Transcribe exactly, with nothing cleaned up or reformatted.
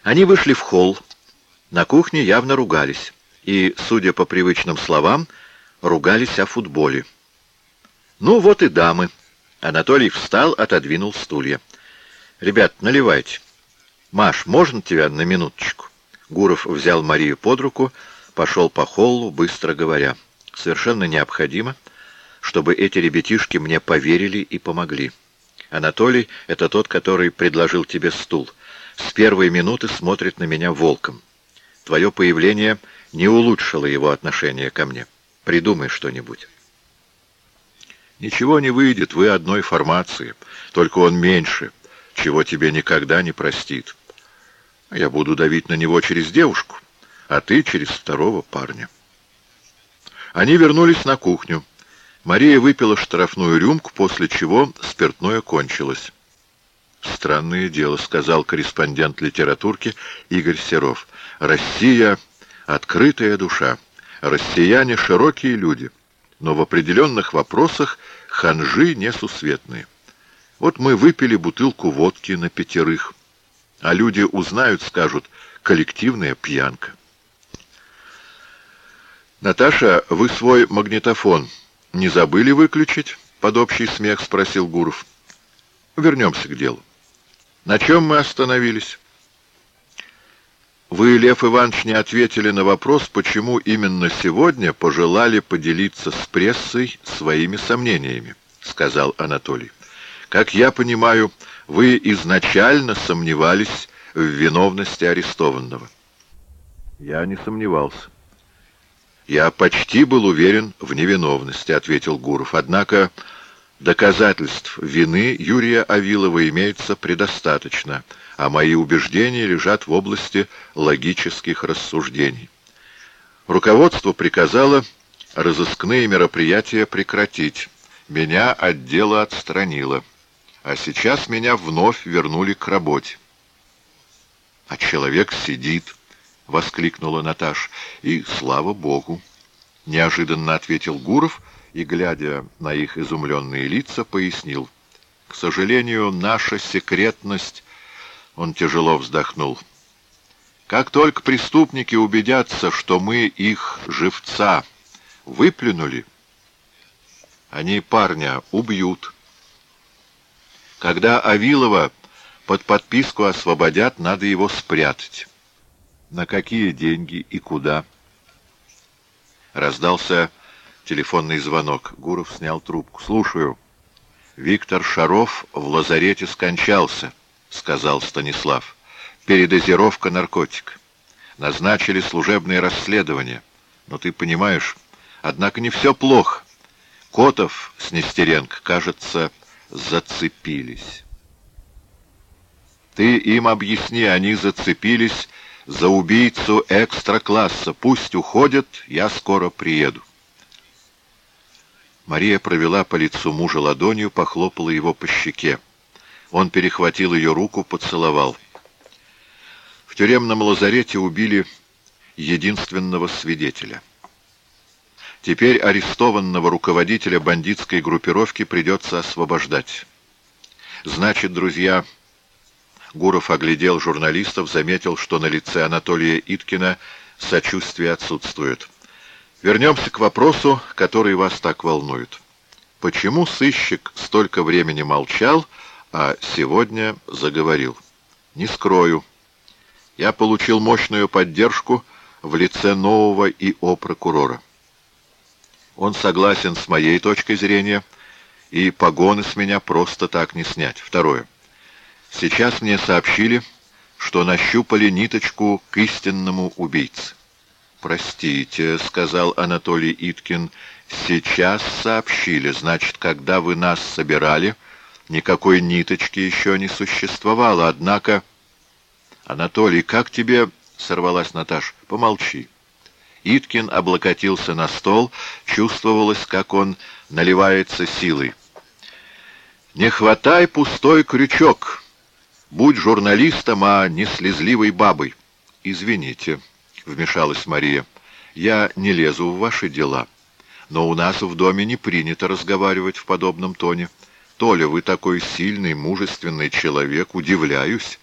Они вышли в холл. На кухне явно ругались. И, судя по привычным словам, ругались о футболе. «Ну вот и дамы». Анатолий встал, отодвинул стулья. «Ребят, наливайте. Маш, можно тебя на минуточку?» Гуров взял Марию под руку, пошел по холлу, быстро говоря. «Совершенно необходимо, чтобы эти ребятишки мне поверили и помогли. Анатолий — это тот, который предложил тебе стул. С первой минуты смотрит на меня волком. Твое появление не улучшило его отношение ко мне. Придумай что-нибудь». «Ничего не выйдет, вы одной формации, только он меньше, чего тебе никогда не простит. Я буду давить на него через девушку, а ты через второго парня». Они вернулись на кухню. Мария выпила штрафную рюмку, после чего спиртное кончилось. «Странное дело», — сказал корреспондент литературки Игорь Серов. «Россия — открытая душа. Россияне — широкие люди, но в определенных вопросах ханжи несусветные. Вот мы выпили бутылку водки на пятерых, а люди узнают, скажут: коллективная пьянка». «Наташа, вы свой магнитофон не забыли выключить?» — под общий смех спросил Гуров. «Вернемся к делу. На чем мы остановились?» «Вы, Лев Иванович, не ответили на вопрос, почему именно сегодня пожелали поделиться с прессой своими сомнениями», — сказал Анатолий. «Как я понимаю, вы изначально сомневались в виновности арестованного». «Я не сомневался. Я почти был уверен в невиновности», — ответил Гуров. «Однако доказательств вины Юрия Авилова имеется предостаточно, а мои убеждения лежат в области логических рассуждений. Руководство приказало разыскные мероприятия прекратить. Меня от дела отстранило. А сейчас меня вновь вернули к работе». «А человек сидит», — воскликнула Наташа. «И слава Богу», — неожиданно ответил Гуров и, глядя на их изумленные лица, пояснил. «К сожалению, наша секретность...» Он тяжело вздохнул. «Как только преступники убедятся, что мы их живца выплюнули, они парня убьют. Когда Авилова под подписку освободят, надо его спрятать. На какие деньги и куда?» Раздался телефонный звонок. Гуров снял трубку. «Слушаю. Виктор Шаров в лазарете скончался», — сказал Станислав. «Передозировка наркотика. Назначили служебное расследование. Но ты понимаешь, однако не все плохо. Котов с Нестеренко, кажется, зацепились». «Ты им объясни, они зацепились за убийцу экстра-класса. Пусть уходят, я скоро приеду». Мария провела по лицу мужа ладонью, похлопала его по щеке. Он перехватил ее руку, поцеловал. В тюремном лазарете убили единственного свидетеля. Теперь арестованного руководителя бандитской группировки придется освобождать. Значит, друзья... Гуров оглядел журналистов, заметил, что на лице Анатолия Иткина сочувствие отсутствует. «Вернемся к вопросу, который вас так волнует. Почему сыщик столько времени молчал, а сегодня заговорил? Не скрою. Я получил мощную поддержку в лице нового и о прокурора. Он согласен с моей точкой зрения, и погоны с меня просто так не снять. Второе. Сейчас мне сообщили, что нащупали ниточку к истинному убийце». «Простите», — сказал Анатолий Иткин, — «сейчас сообщили. Значит, когда вы нас собирали, никакой ниточки еще не существовало. Однако...» «Анатолий, как тебе...» — сорвалась Наташа. «Помолчи». Иткин облокотился на стол, чувствовалось, как он наливается силой. «Не хватай пустой крючок. Будь журналистом, а не слезливой бабой». «Извините», — вмешалась Мария, — «я не лезу в ваши дела, но у нас в доме не принято разговаривать в подобном тоне. Толя, вы такой сильный, мужественный человек, удивляюсь,